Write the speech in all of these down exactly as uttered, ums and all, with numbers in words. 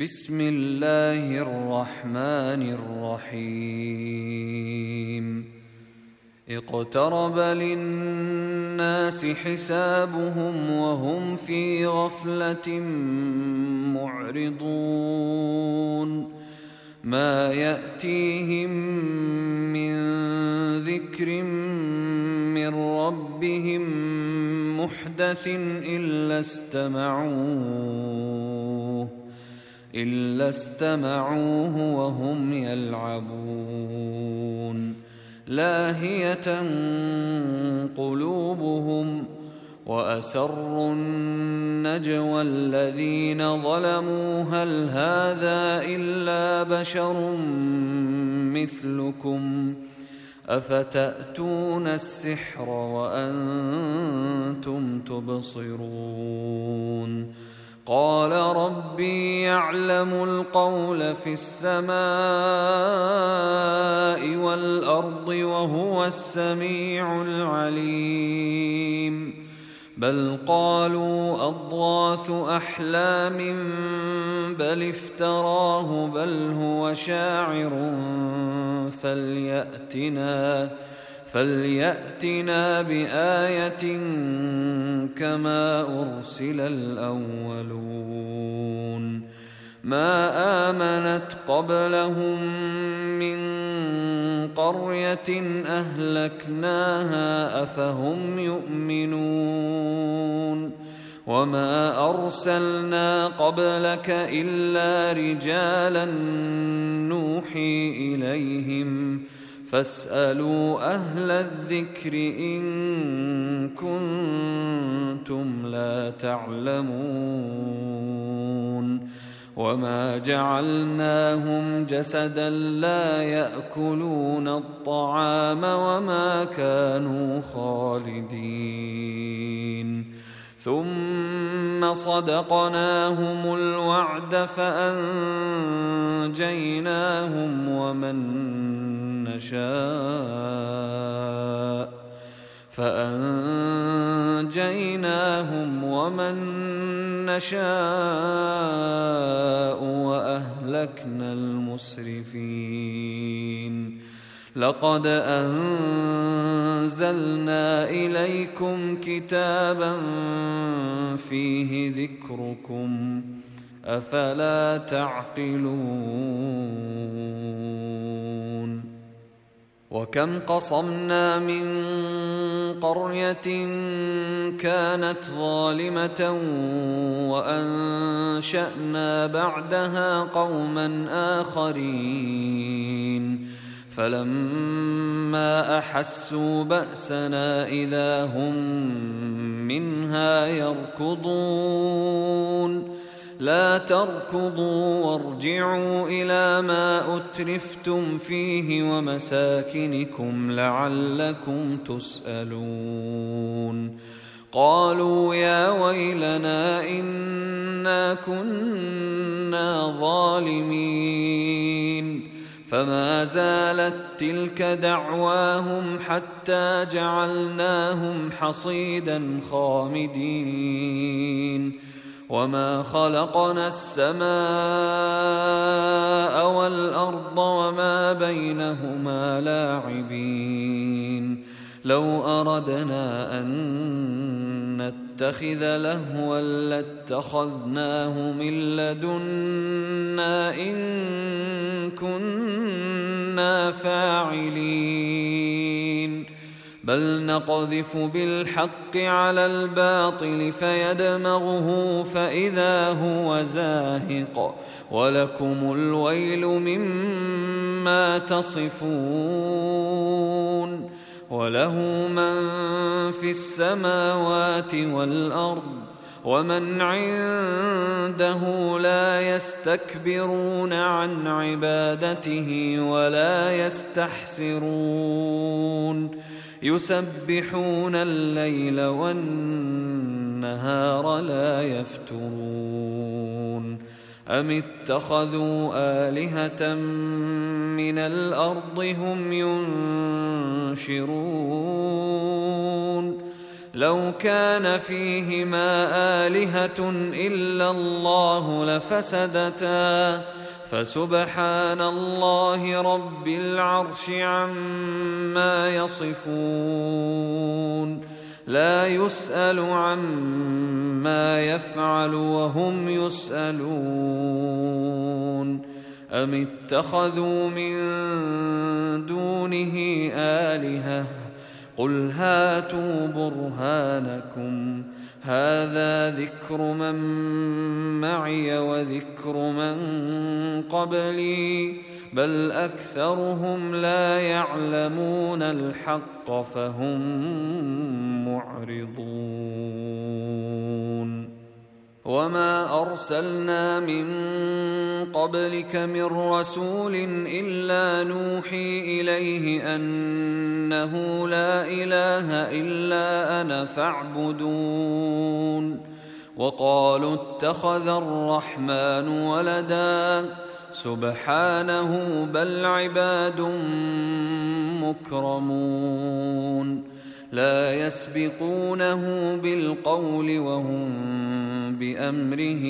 بسم الله الرحمن الرحيم اقترب للناس حسابهم وهم في غفلة معرضون ما يأتيهم من ذكر من ربهم محدث إلا استمعوه إلا استمعوه وهم يلعبون لاهية قلوبهم وأسروا النجوى الذين ظلموا هل هذا إلا بشر مثلكم أفتأتون السحر وأنتم تبصرون قال ربي يعلم القول في السماء والأرض وهو السميع العليم بل قالوا أضغاث أحلام بل افتراه بل هو شاعر فليأتنا فليأتنا بآية كما أرسل الأولون ما آمنت قبلهم من قرية أهلكناها أفهم يؤمنون وما أرسلنا قبلك إلا رجالا نوحي إليهم فاسألوا أهل الذكر إن كنتم لا تعلمون وما جعلناهم جسدا لا يأكلون الطعام وما كانوا خالدين ثم صدقناهم الوعد فأنجيناهم ومن نشاء فأنجيناهم ومن نشاء وأهلكنا المسرفين لقد أنزلنا إليكم كتابا فيه ذكركم أفلا تعقلون وكم قصمنا من قرية كانت ظالمة وأنشأنا بعدها قوما آخرين فلما أحسوا بأسنا إذا هم منها يركضون لا تركضوا وارجعوا إلى ما أترفتم فيه ومساكنكم لعلكم تسألون قالوا يا ويلنا إنا كنا ظالمين فما زالت تلك دعواهم حتى جعلناهم حصيدا خامدين وما خلقنا السماء والأرض وما بينهما لاعبين لو أردنا أن نتخذ لهوا لاتخذناه من لدنا إن كنا فاعلين بل نقذف بالحق على الباطل فيدمغه فإذا هو زاهق ولكم الويل مما تصفون وله من في السماوات والأرض ومن عنده لا يستكبرون عن عبادته ولا يستحسرون يسبحون الليل والنهار لا يفترون أم اتخذوا آلهة من الأرض هم ينشرون لو كان فيهما آلهة إلا الله لفسدتا فسبحان الله رب العرش عما يصفون لا يسأل عما يفعل وهم يسألون أم اتخذوا من دونه آلهة قل هاتوا برهانكم هذا ذكر من معي وذكر من قبلي بل أكثرهم لا يعلمون الحق فهم معرضون وما أرسلنا من قبلك من رسول إلا نوحي إليه أنه لا إله إلا أنا فاعبدون وقالوا اتخذ الرحمن ولدا سبحانه بل عباد مكرمون لا يسبقونه بالقول وهم بأمره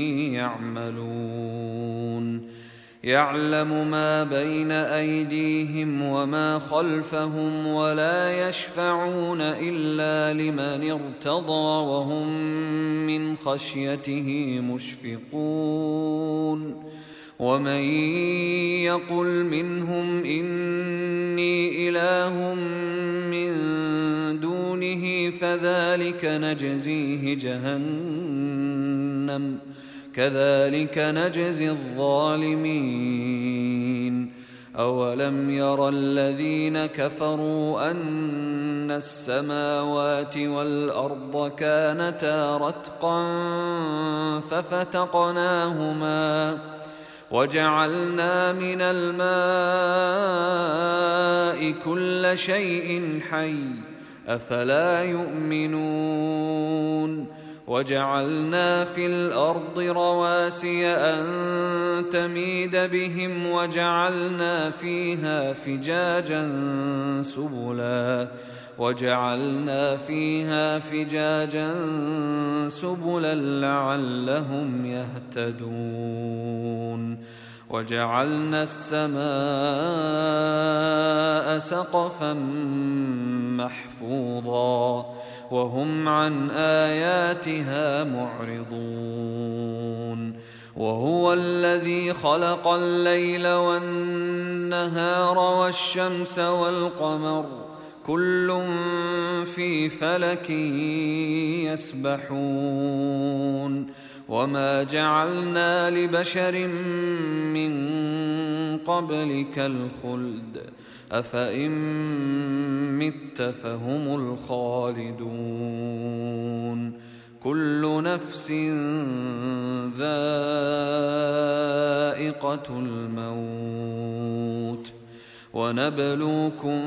يعملون يعلم ما بين أيديهم وما خلفهم ولا يشفعون إلا لمن ارتضى وهم من خشيته مشفقون ومن يقل منهم إني إله من دونه فذلك نجزيه جهنم كذلك نجزي الظالمين أولم ير الذين كفروا أن السماوات والأرض كانتا رتقا ففتقناهما وجعلنا من الماء كل شيء حي أفلا يؤمنون وجعلنا في الأرض رواسي أن تميد بهم وجعلنا فيها فجاجا سبلا وجعلنا فيها فجاجا سبلا لعلهم يهتدون وجعلنا السماء سقفا محفوظا وهم عن آياتها معرضون وهو الذي خلق الليل والنهار والشمس والقمر كل في فلك يسبحون وما جعلنا لبشر من قبلك الخلد أفإن مت فهم الخالدون كل نفس ذائقة الموت ونبلوكم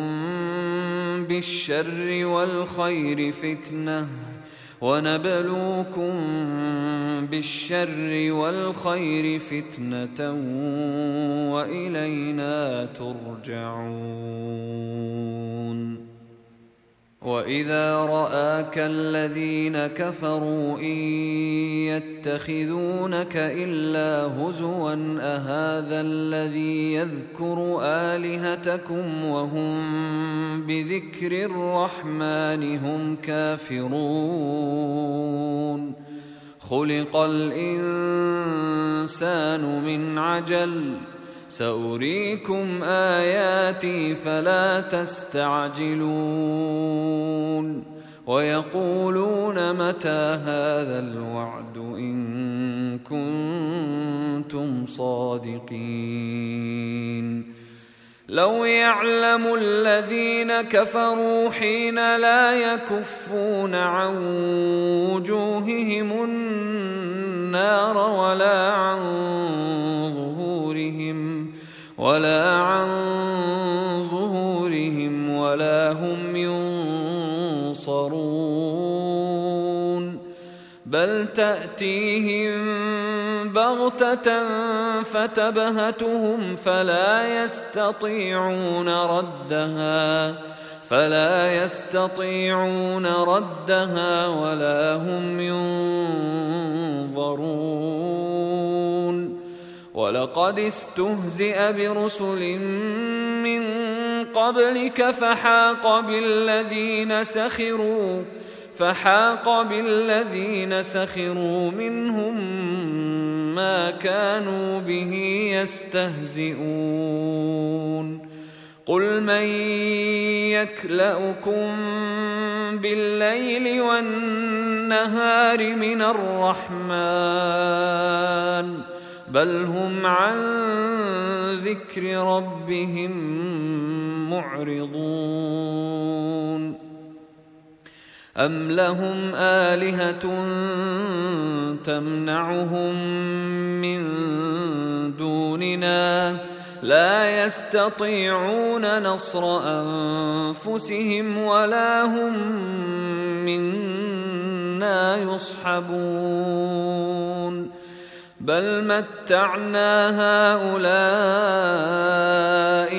بالشر والخير فتنة ونبلوكم بالشر والخير فتنة وإلينا ترجعون وإذا رآك الذين كفروا إن يتخذونك إلا هزوا أهذا الذي يذكر آلهتكم وهم بذكر الرحمن هم كافرون خلق الإنسان من عجل سأريكم آياتي فلا تستعجلون ويقولون متى هذا الوعد إن كنتم صادقين لو يعلم الذين كفروا حين لا يكفون عن وجوههم النار ولا عن ظهورهم ولا عن ظهورهم ولا هم ينصرون بل تأتيهم بغتة فتبهتهم فلا يستطيعون ردها فلا يستطيعون ردها ولا هم ينظرون ولقد استهزئ برسل من قبلك فحاق بالذين سخروا فحاق بالذين سخروا منهم ما كانوا به يستهزئون قل من يكلؤكم بالليل والنهار من الرحمن بل هم عن ذكر ربهم معرضون أم لهم آلهة تمنعهم من دوننا لا يستطيعون نصر أنفسهم ولا هم منا يصحبون بل متعنا هؤلاء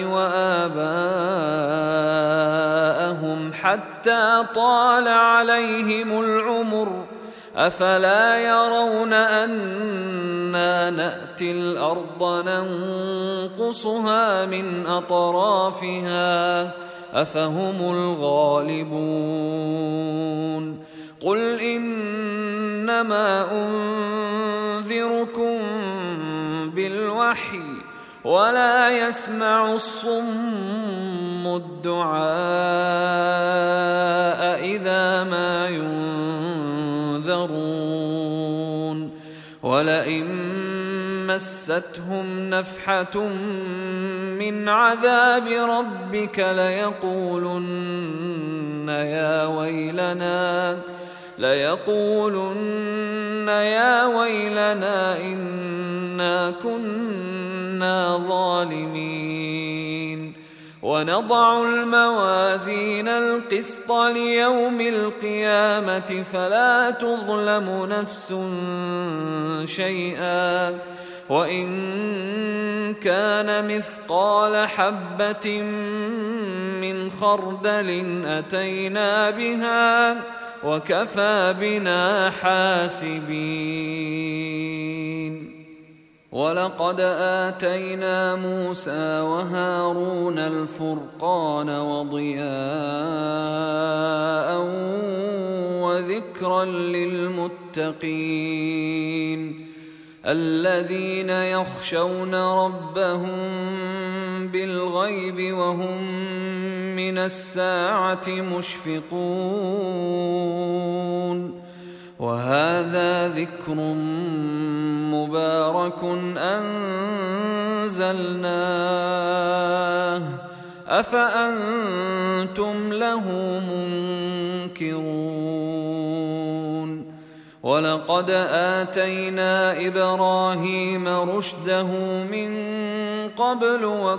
وآباءهم حتى طال عليهم العمر أفلا يرون أنا نأتي الأرض ننقصها من أطرافها أفهم الغالبون قل إنما أنذركم بالوحي ولا يسمع الصم الدعاء إذا ما ينذرون ولئن مستهم نفحة من عذاب ربك ليقولن يا ويلنا ليقولن يا ويلنا إنا كنا ظالمين ونضع الموازين القسط ليوم القيامة فلا تظلم نفس شيئا وإن كان مثقال حبة من خردل أتينا بها وكفى بنا حاسبين ولقد آتينا موسى وهارون الفرقان وضياء وذكرا للمتقين الذين يخشون ربهم بالغيب وهم من الساعة مشفقون وهذا ذكر مبارك أنزلناه أفأنتم له منكرون ولقد آتينا إبراهيم رشده من قبل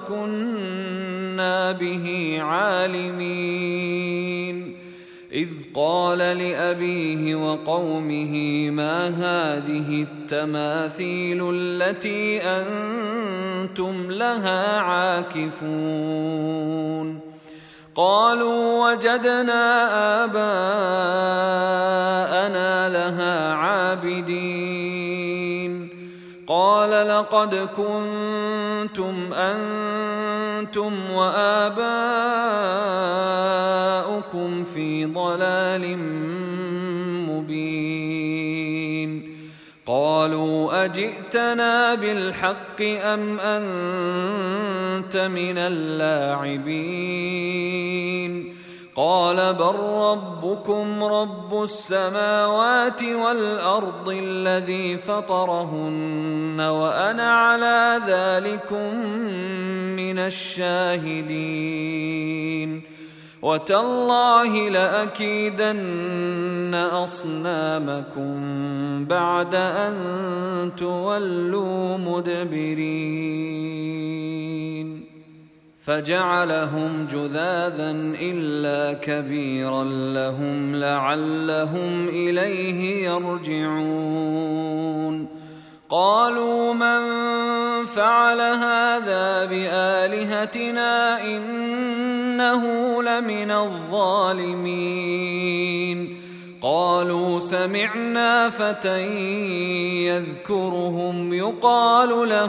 وكنا به عالمين إذ قال لأبيه وقومه ما هذه التماثيل التي أنتم لها عاكفون قالوا وجدنا آباءنا لها عابدين قال لقد كنتم أنتم وآباؤكم في ضلال مبين قالوا أجئتنا بالحق أم أنت من اللاعبين قال بل ربكم رب السماوات والأرض الذي فطرهن وأنا على ذلكم من الشاهدين وتالله لأكيدن أصنامكم بعد أن تولوا مدبرين فجعلهم جذاذا إلا كبيرا لهم لعلهم إليه يرجعون قالوا من فعل هذا بآلهتنا إن إنه لمن الظالمين. قالوا سمعنا فتى يذكرهم يقال له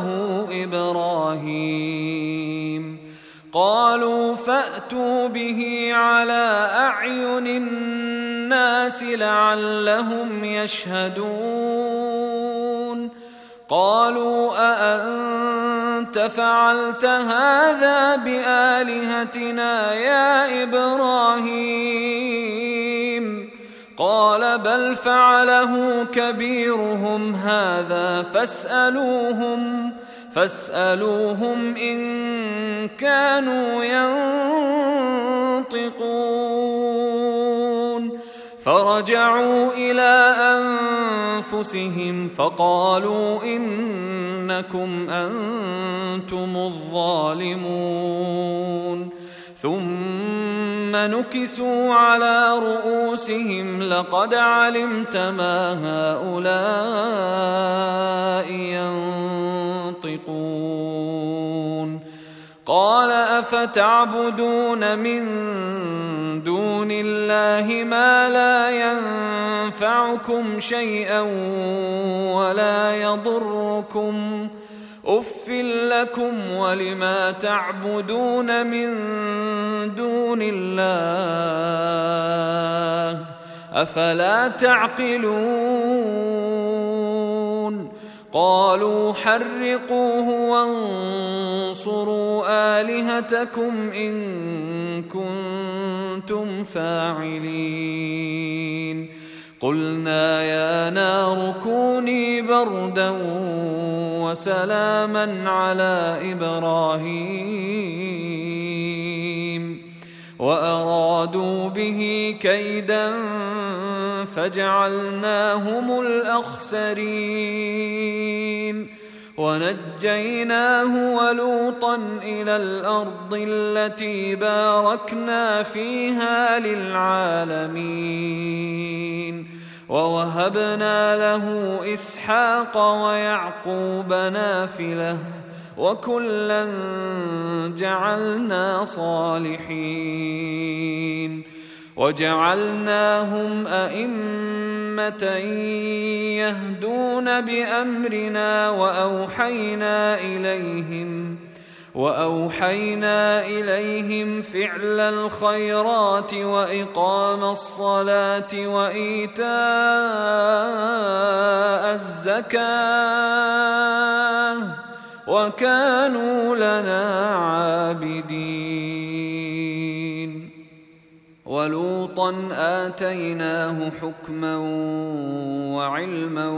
إبراهيم. قالوا فأتوا به على أعين الناس لعلهم يشهدون. قالوا أأنت فعلت هذا بآلهتنا يا إبراهيم؟ قال بل فعله كبيرهم هذا فاسألوهم فاسألوهم إن كانوا ينطقون. فرجعوا إلى أنفسهم فقالوا إنكم أنتم الظالمون. ثم نكسوا على رؤوسهم لقد علمت ما هؤلاء ينطقون. قال أفتعبدون من دون الله ما لا ينفعكم شيئا ولا يضركم أف لكم ولما تعبدون من دون الله أفلا تعقلون. قالوا حرقوه وانصروا آلهتكم إن كنتم فاعلين. قلنا يا نار كوني بردا وسلاما على إبراهيم وأرادوا به كيدا فجعلناهم الأخسرين. ونجيناه ولوطا إلى الأرض التي باركنا فيها للعالمين. ووهبنا له إسحاق ويعقوب نافلة وكلا جعلنا صالحين. وجعلناهم أئمة يهدون بأمرنا وأوحينا إليهم وأوحينا إليهم فعل الخيرات وإقام الصلاة وإيتاء الزكاة وكانوا لنا عابدين. ولوطا آتيناه حكما وعلما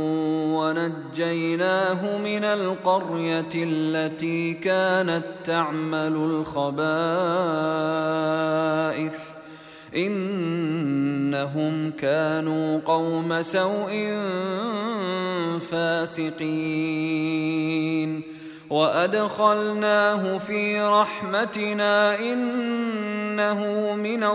ونجيناه من القرية التي كانت تعمل الخبائث إنهم كانوا قوم سوء فاسقين. وأدخلناه في رحمتنا إنه من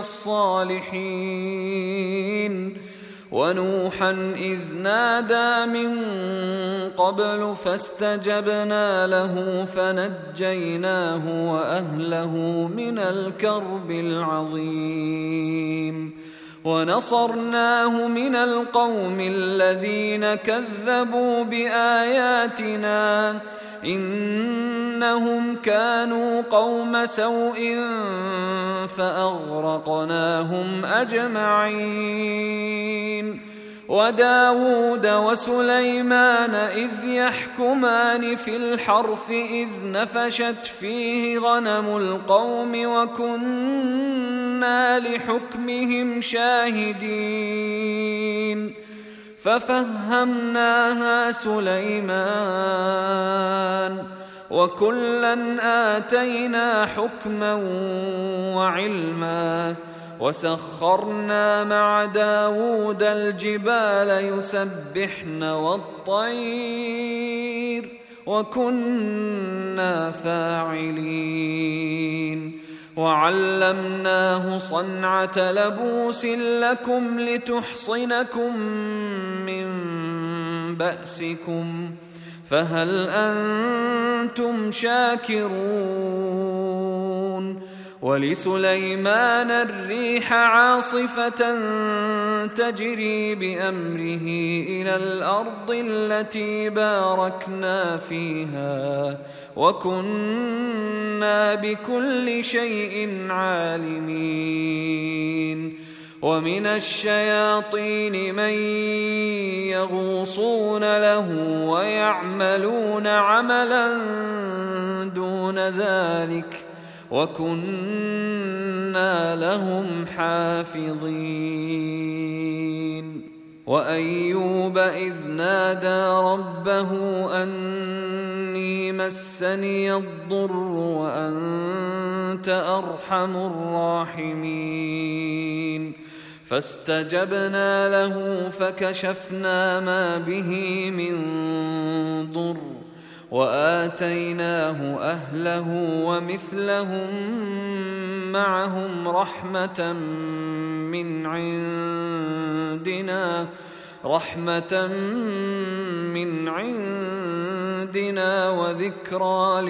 الصالحين. ونوحا إذ نادى من قبل فاستجبنا له فنجيناه وأهله من الكرب العظيم. ونصرناه من القوم الذين كذبوا بآياتنا إنهم كانوا قوم سوء فأغرقناهم أجمعين. وداود وسليمان إذ يحكمان في الحرث إذ نفشت فيه غنم القوم وكنا لحكمهم شاهدين. ففهمناها سليمان وكلا آتينا حكما وعلما. وسخرنا مع داود الجبال يسبحن والطير وكنا فاعلين. وعلمناه صنعة لبوس لكم لتحصنكم من بأسكم فهل أنتم شاكرون. ولسليمان الريح عاصفة تجري بأمره إلى الأرض التي باركنا فيها وكنا بكل شيء عالمين. ومن الشياطين من يغوصون له ويعملون عملا دون ذلك وكنا لهم حافظين. وأيوب إذ نادى ربه أني مسني الضر وأنت أرحم الراحمين فاستجبنا له فكشفنا ما به من ضر وآتيناه أهله ومثلهم معهم رحمة من عندنا رحمة من عندنا وذكرى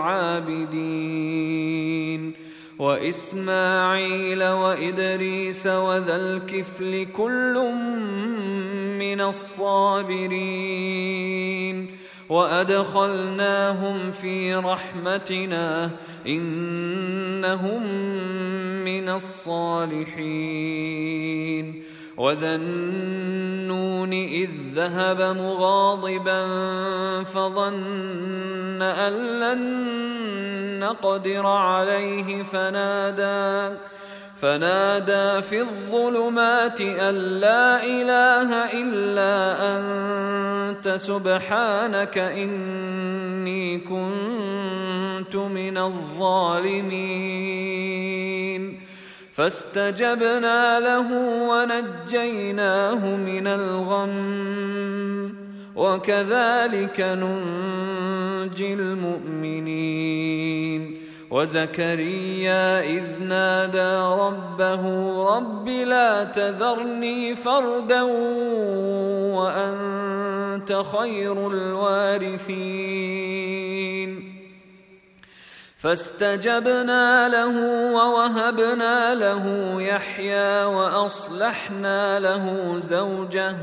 للعابدين. وإسماعيل وإدريس وذا الكفل كل من الصابرين وأدخلناهم في رحمتنا إنهم من الصالحين. وذا النون إذ ذهب مغاضبا فظن أن لن نقدر عليه فنادى فنادى في الظلمات أن لا إله إلا أنت سبحانك إني كنت من الظالمين. فاستجبنا له ونجيناه من الغم وكذلك ننجي المؤمنين. وزكريا إذ نادى ربه رب لا تذرني فردا وأنت خير الوارثين فاستجبنا له ووهبنا له يحيى وأصلحنا له زوجه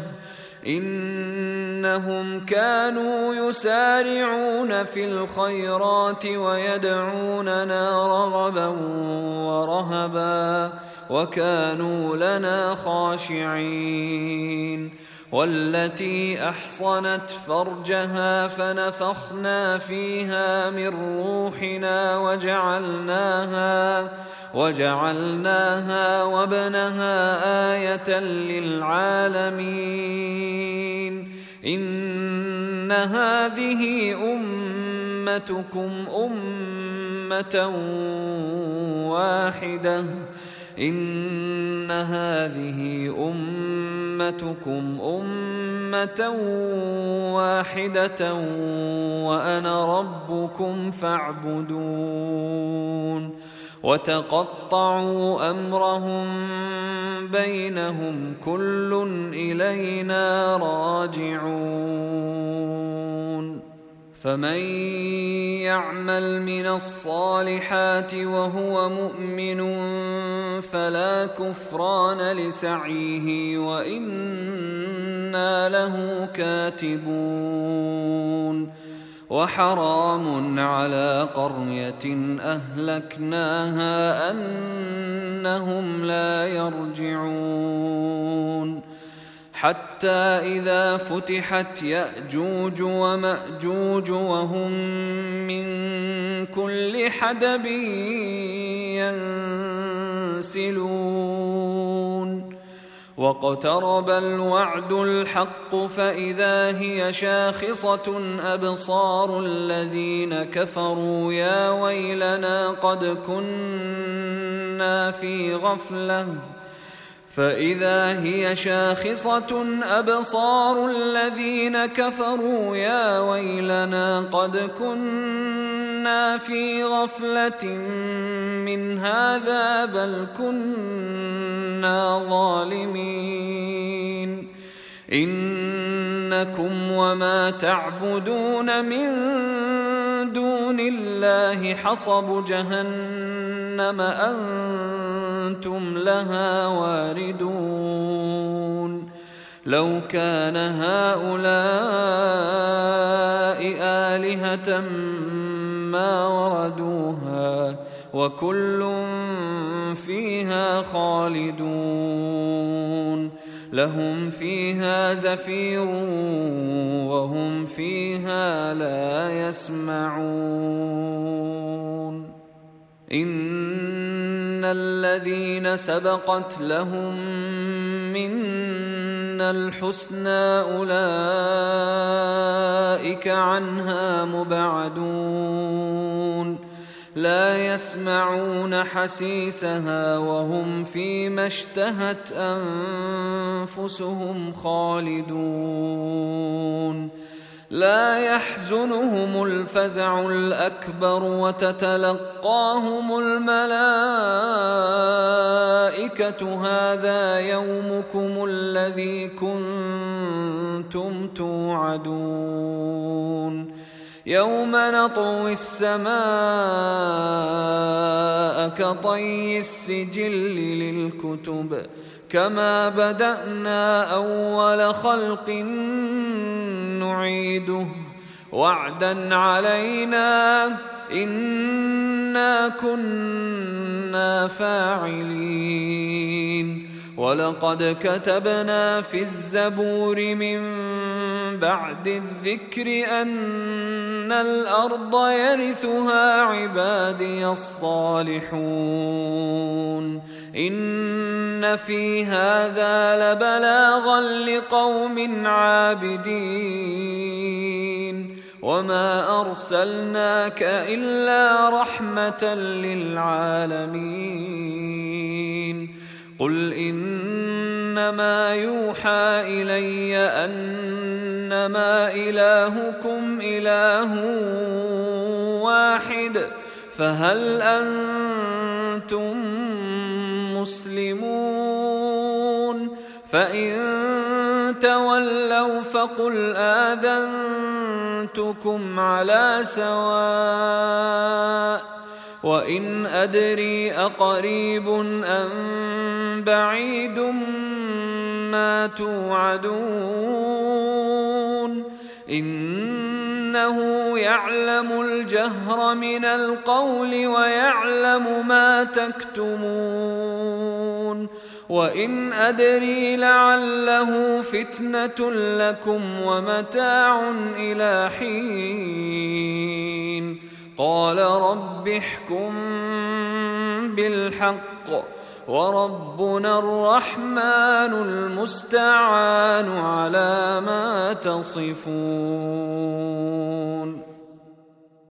إنهم كانوا يسارعون في الخيرات ويدعوننا رغبا ورهبا وكانوا لنا خاشعين. والتي أحصنت فرجها فنفخنا فيها من روحنا وجعلناها وجعلناها وابنها آية للعالمين. إن هذه أمتكم أمة واحدة إن هذه أمتكم أمة واحدة وأنا ربكم فاعبدون. وتقطعوا أمرهم بينهم كل إلينا راجعون. فمن يعمل من الصالحات وهو مؤمن فلا كفران لسعيه وإنا له كاتبون. وحرام على قرية أهلكناها أنهم لا يرجعون حتى إذا فتحت يأجوج ومأجوج وهم من كل حدب ينسلون. واقترب الوعد الحق فإذا هي شاخصة أبصار الذين كفروا يا ويلنا قد كنا في غفلة فإذا هي شاخصة أبصار الذين كفروا يا ويلنا قد كنا في غفلة من هذا بل كنا ظالمين. إنكم وما تعبدون من دون الله حصب جهنم أنتم لها واردون لو كان هؤلاء آلهة ما وردوها وكل فيها خالدون لهم فيها زفير وهم فيها لا يسمعون إن الذين سبقت لهم منا الحسنى أولئك عنها مبعدون لا يسمعون حسيسها وهم فيما اشتهت أنفسهم خالدون لا يحزنهم الفزع الأكبر وتتلقاهم الملائكة هذا يومكم الذي كنتم توعدون يوم نطوي السماء كطي السجل للكتب كما بدأنا أول خلق نعيده وعدا علينا إنا كنا فاعلين ولقد كتبنا في الزبور من بعد الذكر أن الأرض يرثها عبادي الصالحون إن في هذا لبلاغا لقوم عابدين وما أرسلناك إلا رحمة للعالمين قل إنما يوحى إلي أنما إلهكم إله واحد فهل أنتم مسلمون فإن تولوا فقل آذنتكم على سواء وإن أدري أقريب أم بعيد ما توعدون إنه يعلم الجهر من القول ويعلم ما تكتمون وإن أدري لعله فتنة لكم ومتاع إلى حين قال رب احكم بالحق وربنا الرحمن المستعان على ما تصفون.